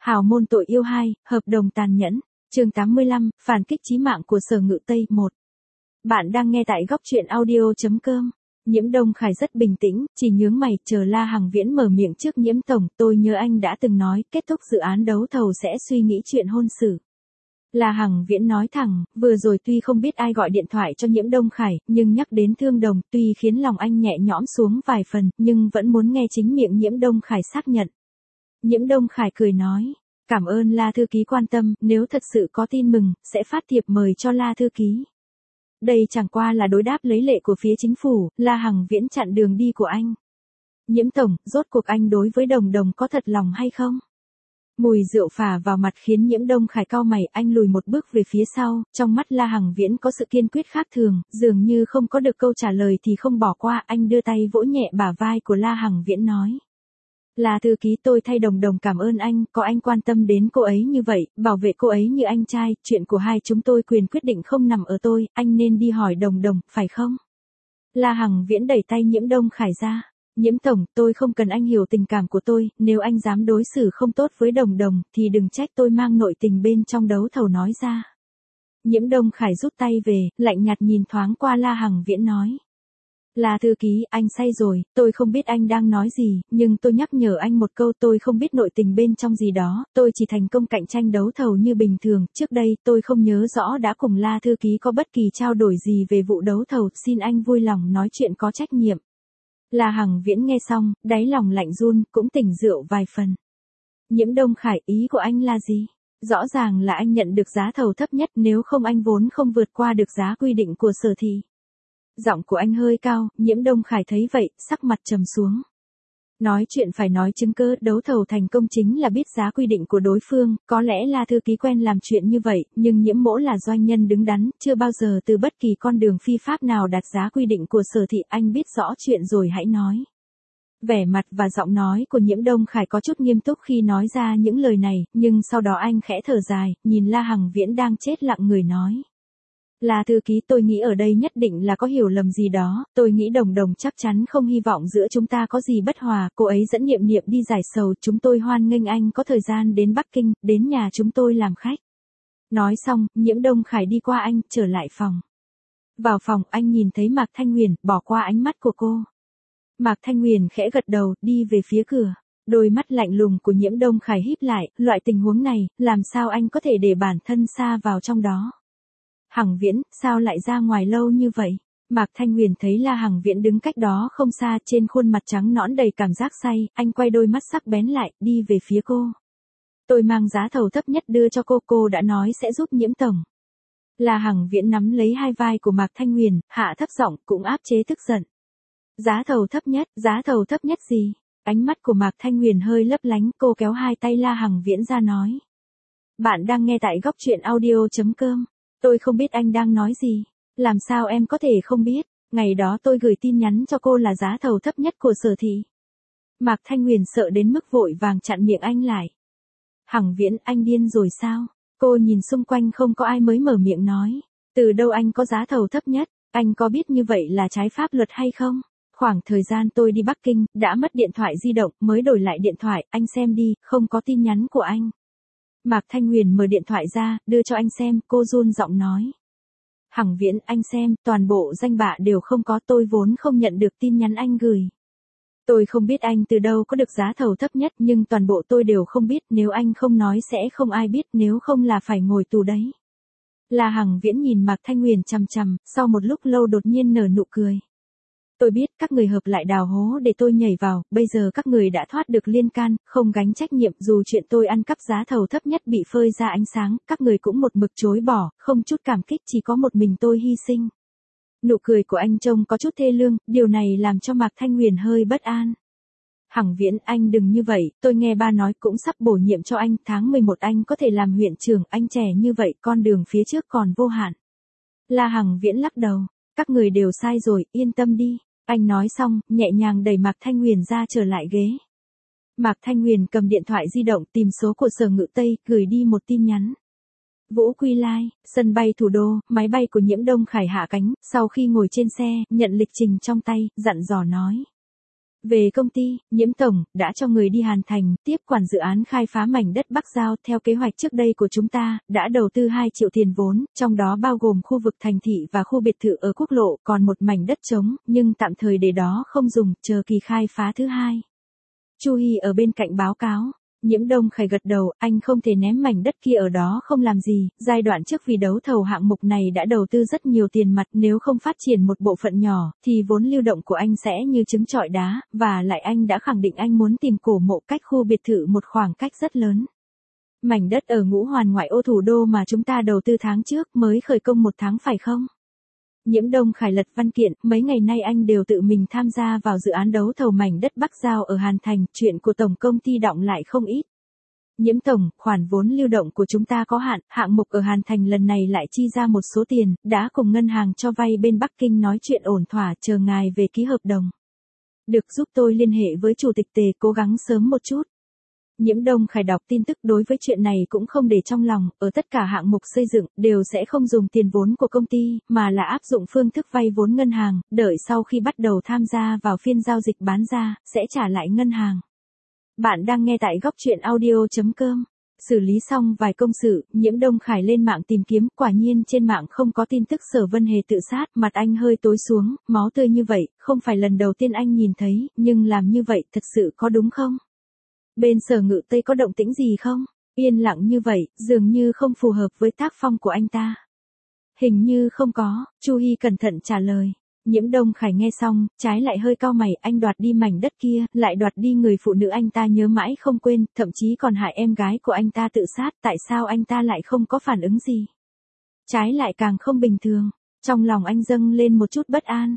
Hào môn tội yêu 2, hợp đồng tàn nhẫn. Chương 85, phản kích chí mạng của Sở Ngự Tây 1. Bạn đang nghe tại góc truyện audio.com. Nhiễm Đông Khải rất bình tĩnh, chỉ nhướng mày, chờ La Hằng Viễn mở miệng trước. Nhiễm tổng, tôi nhớ anh đã từng nói, kết thúc dự án đấu thầu sẽ suy nghĩ chuyện hôn sự. La Hằng Viễn nói thẳng, vừa rồi tuy không biết ai gọi điện thoại cho Nhiễm Đông Khải, nhưng nhắc đến Thương Đồng, tuy khiến lòng anh nhẹ nhõm xuống vài phần, nhưng vẫn muốn nghe chính miệng Nhiễm Đông Khải xác nhận. Nhiễm Đông Khải cười nói, cảm ơn La thư ký quan tâm, nếu thật sự có tin mừng, sẽ phát thiệp mời cho La thư ký. Đây chẳng qua là đối đáp lấy lệ của phía chính phủ. La Hằng Viễn chặn đường đi của anh. Nhiễm tổng, rốt cuộc anh đối với Đồng Đồng có thật lòng hay không? Mùi rượu phả vào mặt khiến Nhiễm Đông Khải cau mày, anh lùi một bước về phía sau, trong mắt La Hằng Viễn có sự kiên quyết khác thường, dường như không có được câu trả lời thì không bỏ qua. Anh đưa tay vỗ nhẹ bả vai của La Hằng Viễn nói. La thư ký, tôi thay Đồng Đồng cảm ơn anh, có anh quan tâm đến cô ấy như vậy, bảo vệ cô ấy như anh trai, chuyện của hai chúng tôi quyền quyết định không nằm ở tôi, anh nên đi hỏi Đồng Đồng, phải không? La Hằng Viễn đẩy tay Nhiễm Đông Khải ra. Nhiễm tổng, tôi không cần anh hiểu tình cảm của tôi, nếu anh dám đối xử không tốt với Đồng Đồng, thì đừng trách tôi mang nội tình bên trong đấu thầu nói ra. Nhiễm Đông Khải rút tay về, lạnh nhạt nhìn thoáng qua La Hằng Viễn nói. La thư ký, anh say rồi, tôi không biết anh đang nói gì, nhưng tôi nhắc nhở anh một câu, tôi không biết nội tình bên trong gì đó, tôi chỉ thành công cạnh tranh đấu thầu như bình thường, trước đây tôi không nhớ rõ đã cùng La thư ký có bất kỳ trao đổi gì về vụ đấu thầu, xin anh vui lòng nói chuyện có trách nhiệm. La Hằng Viễn nghe xong, đáy lòng lạnh run, cũng tỉnh rượu vài phần. Nhiễm Đông Khải, ý của anh là gì? Rõ ràng là anh nhận được giá thầu thấp nhất, nếu không anh vốn không vượt qua được giá quy định của Sở thì. Giọng của anh hơi cao, Nhiễm Đông Khải thấy vậy, sắc mặt trầm xuống. Nói chuyện phải nói chứng cơ, đấu thầu thành công chính là biết giá quy định của đối phương, có lẽ La thư ký quen làm chuyện như vậy, nhưng Nhiễm mỗ là doanh nhân đứng đắn, chưa bao giờ từ bất kỳ con đường phi pháp nào đạt giá quy định của Sở thị, anh biết rõ chuyện rồi hãy nói. Vẻ mặt và giọng nói của Nhiễm Đông Khải có chút nghiêm túc khi nói ra những lời này, nhưng sau đó anh khẽ thở dài, nhìn La Hằng Viễn đang chết lặng người nói. La thư ký, tôi nghĩ ở đây nhất định là có hiểu lầm gì đó, tôi nghĩ Đồng Đồng chắc chắn không hy vọng giữa chúng ta có gì bất hòa, cô ấy dẫn Niệm Niệm đi giải sầu, chúng tôi hoan nghênh anh có thời gian đến Bắc Kinh, đến nhà chúng tôi làm khách. Nói xong, Nhiễm Đông Khải đi qua anh, trở lại phòng. Vào phòng, anh nhìn thấy Mạc Thanh Huyền, bỏ qua ánh mắt của cô. Mạc Thanh Huyền khẽ gật đầu, đi về phía cửa. Đôi mắt lạnh lùng của Nhiễm Đông Khải híp lại, loại tình huống này, làm sao anh có thể để bản thân sa vào trong đó? Hằng Viễn, sao lại ra ngoài lâu như vậy? Mạc Thanh Huyền thấy La Hằng Viễn đứng cách đó không xa, trên khuôn mặt trắng nõn đầy cảm giác say, anh quay đôi mắt sắc bén lại, đi về phía cô. Tôi mang giá thầu thấp nhất đưa cho cô đã nói sẽ giúp Nhiễm tổng. La Hằng Viễn nắm lấy hai vai của Mạc Thanh Huyền, hạ thấp giọng, cũng áp chế tức giận. Giá thầu thấp nhất gì? Ánh mắt của Mạc Thanh Huyền hơi lấp lánh, cô kéo hai tay La Hằng Viễn ra nói. Bạn đang nghe tại góc truyện audio.com. Tôi không biết anh đang nói gì. Làm sao em có thể không biết? Ngày đó tôi gửi tin nhắn cho cô là giá thầu thấp nhất của Sở thị. Mạc Thanh Huyền sợ đến mức vội vàng chặn miệng anh lại. Hằng Viễn, anh điên rồi sao? Cô nhìn xung quanh không có ai mới mở miệng nói. Từ đâu anh có giá thầu thấp nhất? Anh có biết như vậy là trái pháp luật hay không? Khoảng thời gian tôi đi Bắc Kinh, đã mất điện thoại di động, mới đổi lại điện thoại, anh xem đi, không có tin nhắn của anh. Mạc Thanh Huyền mở điện thoại ra, đưa cho anh xem, cô run giọng nói. Hằng Viễn, anh xem, toàn bộ danh bạ đều không có, tôi vốn không nhận được tin nhắn anh gửi. Tôi không biết anh từ đâu có được giá thầu thấp nhất, nhưng toàn bộ tôi đều không biết, nếu anh không nói sẽ không ai biết, nếu không là phải ngồi tù đấy. La Hằng Viễn nhìn Mạc Thanh Huyền chằm chằm, sau một lúc lâu đột nhiên nở nụ cười. Tôi biết các người hợp lại đào hố để tôi nhảy vào, bây giờ các người đã thoát được liên can, không gánh trách nhiệm, dù chuyện tôi ăn cắp giá thầu thấp nhất bị phơi ra ánh sáng, các người cũng một mực chối bỏ, không chút cảm kích, chỉ có một mình tôi hy sinh. Nụ cười của anh trông có chút thê lương, điều này làm cho Mạc Thanh Huyền hơi bất an. Hằng Viễn, anh đừng như vậy, tôi nghe ba nói cũng sắp bổ nhiệm cho anh, tháng 11 anh có thể làm huyện trưởng, anh trẻ như vậy, con đường phía trước còn vô hạn. La Hằng Viễn lắc đầu, các người đều sai rồi, yên tâm đi. Anh nói xong, nhẹ nhàng đẩy Mạc Thanh Huyền ra trở lại ghế. Mạc Thanh Huyền cầm điện thoại di động tìm số của Sở Ngự Tây, gửi đi một tin nhắn. Vũ Quy Lai, sân bay thủ đô, máy bay của Nhiễm Đông Khải hạ cánh, sau khi ngồi trên xe, nhận lịch trình trong tay, dặn dò nói. Về công ty, Nhiễm Tổng, đã cho người đi Hàn Thành, tiếp quản dự án khai phá mảnh đất Bắc Giao theo kế hoạch trước đây của chúng ta, đã đầu tư 2 triệu tiền vốn, trong đó bao gồm khu vực thành thị và khu biệt thự ở quốc lộ, còn một mảnh đất trống, nhưng tạm thời để đó không dùng, chờ kỳ khai phá thứ hai. Chu Hy ở bên cạnh báo cáo. Nhiễm Đông Khải gật đầu, anh không thể ném mảnh đất kia ở đó không làm gì, giai đoạn trước vì đấu thầu hạng mục này đã đầu tư rất nhiều tiền mặt, nếu không phát triển một bộ phận nhỏ, thì vốn lưu động của anh sẽ như trứng trọi đá, và lại anh đã khẳng định anh muốn tìm cổ mộ cách khu biệt thự một khoảng cách rất lớn. Mảnh đất ở Ngũ Hoàn ngoại ô thủ đô mà chúng ta đầu tư tháng trước mới khởi công 1 tháng phải không? Nhiễm Đông Khải lật văn kiện, mấy ngày nay anh đều tự mình tham gia vào dự án đấu thầu mảnh đất Bắc Giao ở Hàn Thành, chuyện của tổng công ty đọng lại không ít. Nhiễm Tổng, khoản vốn lưu động của chúng ta có hạn, hạng mục ở Hàn Thành lần này lại chi ra một số tiền, đã cùng ngân hàng cho vay bên Bắc Kinh nói chuyện ổn thỏa, chờ ngài về ký hợp đồng. Được, giúp tôi liên hệ với Chủ tịch Tề, cố gắng sớm một chút. Nhiễm Đông Khải đọc tin tức đối với chuyện này cũng không để trong lòng, ở tất cả hạng mục xây dựng, đều sẽ không dùng tiền vốn của công ty, mà là áp dụng phương thức vay vốn ngân hàng, đợi sau khi bắt đầu tham gia vào phiên giao dịch bán ra, sẽ trả lại ngân hàng. Bạn đang nghe tại góc truyện audio.com. Xử lý xong vài công sự, Nhiễm Đông Khải lên mạng tìm kiếm, quả nhiên trên mạng không có tin tức Sở Vân Hề tự sát, mặt anh hơi tối xuống, máu tươi như vậy, không phải lần đầu tiên anh nhìn thấy, nhưng làm như vậy thật sự có đúng không? Bên Sở Ngự Tây có động tĩnh gì không? Yên lặng như vậy, dường như không phù hợp với tác phong của anh ta. Hình như không có, Chu Hy cẩn thận trả lời. Nhiễm Đông Khải nghe xong, trái lại hơi cau mày, anh đoạt đi mảnh đất kia, lại đoạt đi người phụ nữ anh ta nhớ mãi không quên, thậm chí còn hại em gái của anh ta tự sát, tại sao anh ta lại không có phản ứng gì? Trái lại càng không bình thường, trong lòng anh dâng lên một chút bất an.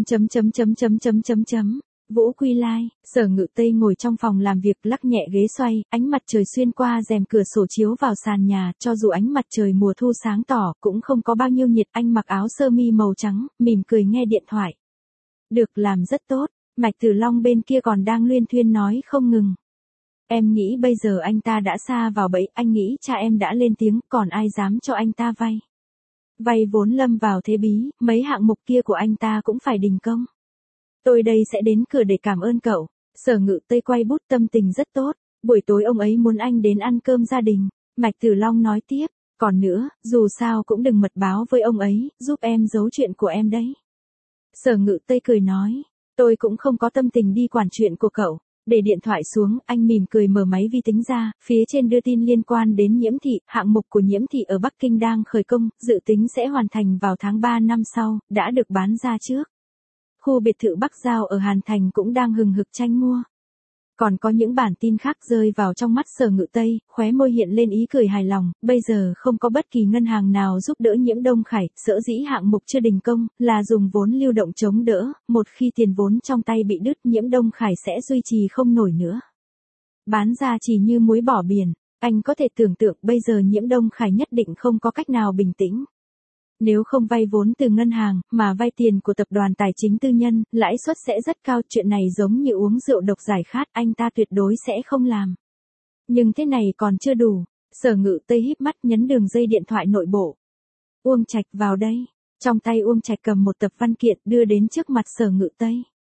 Vũ Quy Lai, Sở Ngự Tây ngồi trong phòng làm việc lắc nhẹ ghế xoay, ánh mặt trời xuyên qua rèm cửa sổ chiếu vào sàn nhà, cho dù ánh mặt trời mùa thu sáng tỏ, cũng không có bao nhiêu nhiệt, anh mặc áo sơ mi màu trắng, mỉm cười nghe điện thoại. Được, làm rất tốt, Mạch Tử Long bên kia còn đang luyên thuyên nói không ngừng. Em nghĩ bây giờ anh ta đã sa vào bẫy, anh nghĩ cha em đã lên tiếng, còn ai dám cho anh ta vay. Vay vốn lâm vào thế bí, mấy hạng mục kia của anh ta cũng phải đình công. Tôi đây sẽ đến cửa để cảm ơn cậu. Sở Ngự Tây quay bút, tâm tình rất tốt. Buổi tối ông ấy muốn anh đến ăn cơm gia đình. Mạch Tử Long nói tiếp. Còn nữa, dù sao cũng đừng mật báo với ông ấy, giúp em giấu chuyện của em đấy. Sở Ngự Tây cười nói. Tôi cũng không có tâm tình đi quản chuyện của cậu. Để điện thoại xuống, anh mỉm cười mở máy vi tính ra, phía trên đưa tin liên quan đến Nhiễm Thị, hạng mục của Nhiễm Thị ở Bắc Kinh đang khởi công, dự tính sẽ hoàn thành vào tháng 3 năm sau, đã được bán ra trước. Khu biệt thự Bắc Giao ở Hàn Thành cũng đang hừng hực tranh mua. Còn có những bản tin khác rơi vào trong mắt Sở Ngự Tây, khóe môi hiện lên ý cười hài lòng, bây giờ không có bất kỳ ngân hàng nào giúp đỡ Nhiễm Đông Khải, sở dĩ hạng mục chưa đình công, là dùng vốn lưu động chống đỡ, một khi tiền vốn trong tay bị đứt Nhiễm Đông Khải sẽ duy trì không nổi nữa. Bán ra chỉ như muối bỏ biển, anh có thể tưởng tượng bây giờ Nhiễm Đông Khải nhất định không có cách nào bình tĩnh. Nếu không vay vốn từ ngân hàng, mà vay tiền của tập đoàn tài chính tư nhân, lãi suất sẽ rất cao, chuyện này giống như uống rượu độc giải khát, anh ta tuyệt đối sẽ không làm. Nhưng thế này còn chưa đủ, Sở Ngự Tây híp mắt nhấn đường dây điện thoại nội bộ. Uông Trạch vào đây, trong tay Uông Trạch cầm một tập văn kiện đưa đến trước mặt Sở Ngự Tây.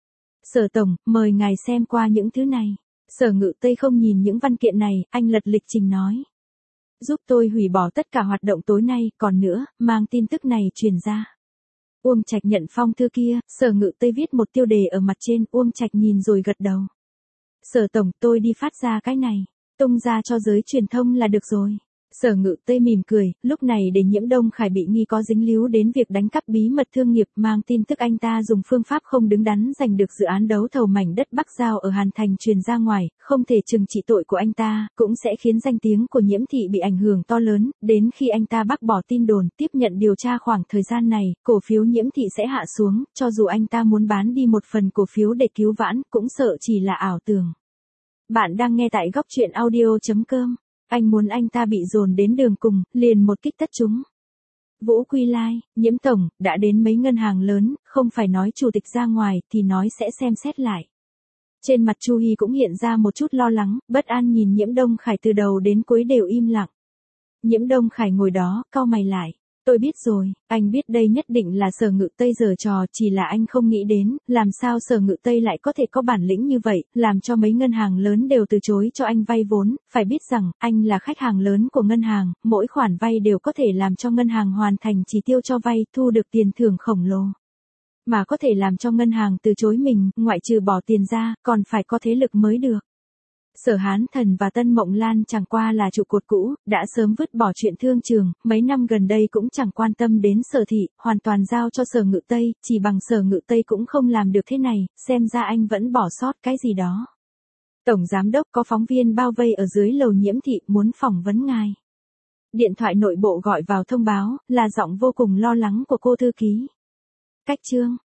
Sở Tổng, mời ngài xem qua những thứ này. Sở Ngự Tây không nhìn những văn kiện này, anh lật lịch trình nói. Giúp tôi hủy bỏ tất cả hoạt động tối nay, còn nữa, mang tin tức này truyền ra. Uông Trạch nhận phong thư kia, Sở Ngự Tây viết một tiêu đề ở mặt trên, Uông Trạch nhìn rồi gật đầu. Sở Tổng, tôi đi phát ra cái này, tung ra cho giới truyền thông là được rồi. Sở Ngự Tây mỉm cười, lúc này để Nhiễm Đông Khải bị nghi có dính líu đến việc đánh cắp bí mật thương nghiệp, mang tin tức anh ta dùng phương pháp không đứng đắn giành được dự án đấu thầu mảnh đất Bắc Giao ở Hàn Thành truyền ra ngoài, không thể trừng trị tội của anh ta, cũng sẽ khiến danh tiếng của Nhiễm Thị bị ảnh hưởng to lớn, đến khi anh ta bác bỏ tin đồn, tiếp nhận điều tra khoảng thời gian này, cổ phiếu Nhiễm Thị sẽ hạ xuống, cho dù anh ta muốn bán đi một phần cổ phiếu để cứu vãn, cũng sợ chỉ là ảo tưởng. Bạn đang nghe tại góc truyện audio.com. Anh muốn anh ta bị dồn đến đường cùng, liền một kích tất chúng. Vũ Quy Lai, Nhiễm Tổng, đã đến mấy ngân hàng lớn, không phải nói chủ tịch ra ngoài, thì nói sẽ xem xét lại. Trên mặt Chu Hy cũng hiện ra một chút lo lắng, bất an nhìn Nhiễm Đông Khải từ đầu đến cuối đều im lặng. Nhiễm Đông Khải ngồi đó, cau mày lại. Tôi biết rồi, anh biết đây nhất định là Sở Ngự Tây giở trò, chỉ là anh không nghĩ đến, làm sao Sở Ngự Tây lại có thể có bản lĩnh như vậy, làm cho mấy ngân hàng lớn đều từ chối cho anh vay vốn, phải biết rằng, anh là khách hàng lớn của ngân hàng, mỗi khoản vay đều có thể làm cho ngân hàng hoàn thành chỉ tiêu cho vay, thu được tiền thưởng khổng lồ. Mà có thể làm cho ngân hàng từ chối mình, ngoại trừ bỏ tiền ra, còn phải có thế lực mới được. Sở Hán Thần và Tân Mộng Lan chẳng qua là trụ cột cũ, đã sớm vứt bỏ chuyện thương trường, mấy năm gần đây cũng chẳng quan tâm đến Sở thị, hoàn toàn giao cho Sở Ngự Tây, chỉ bằng Sở Ngự Tây cũng không làm được thế này, xem ra anh vẫn bỏ sót cái gì đó. Tổng giám đốc, có phóng viên bao vây ở dưới lầu Nhiễm thị, muốn phỏng vấn ngài. Điện thoại nội bộ gọi vào thông báo, là giọng vô cùng lo lắng của cô thư ký. Cách chương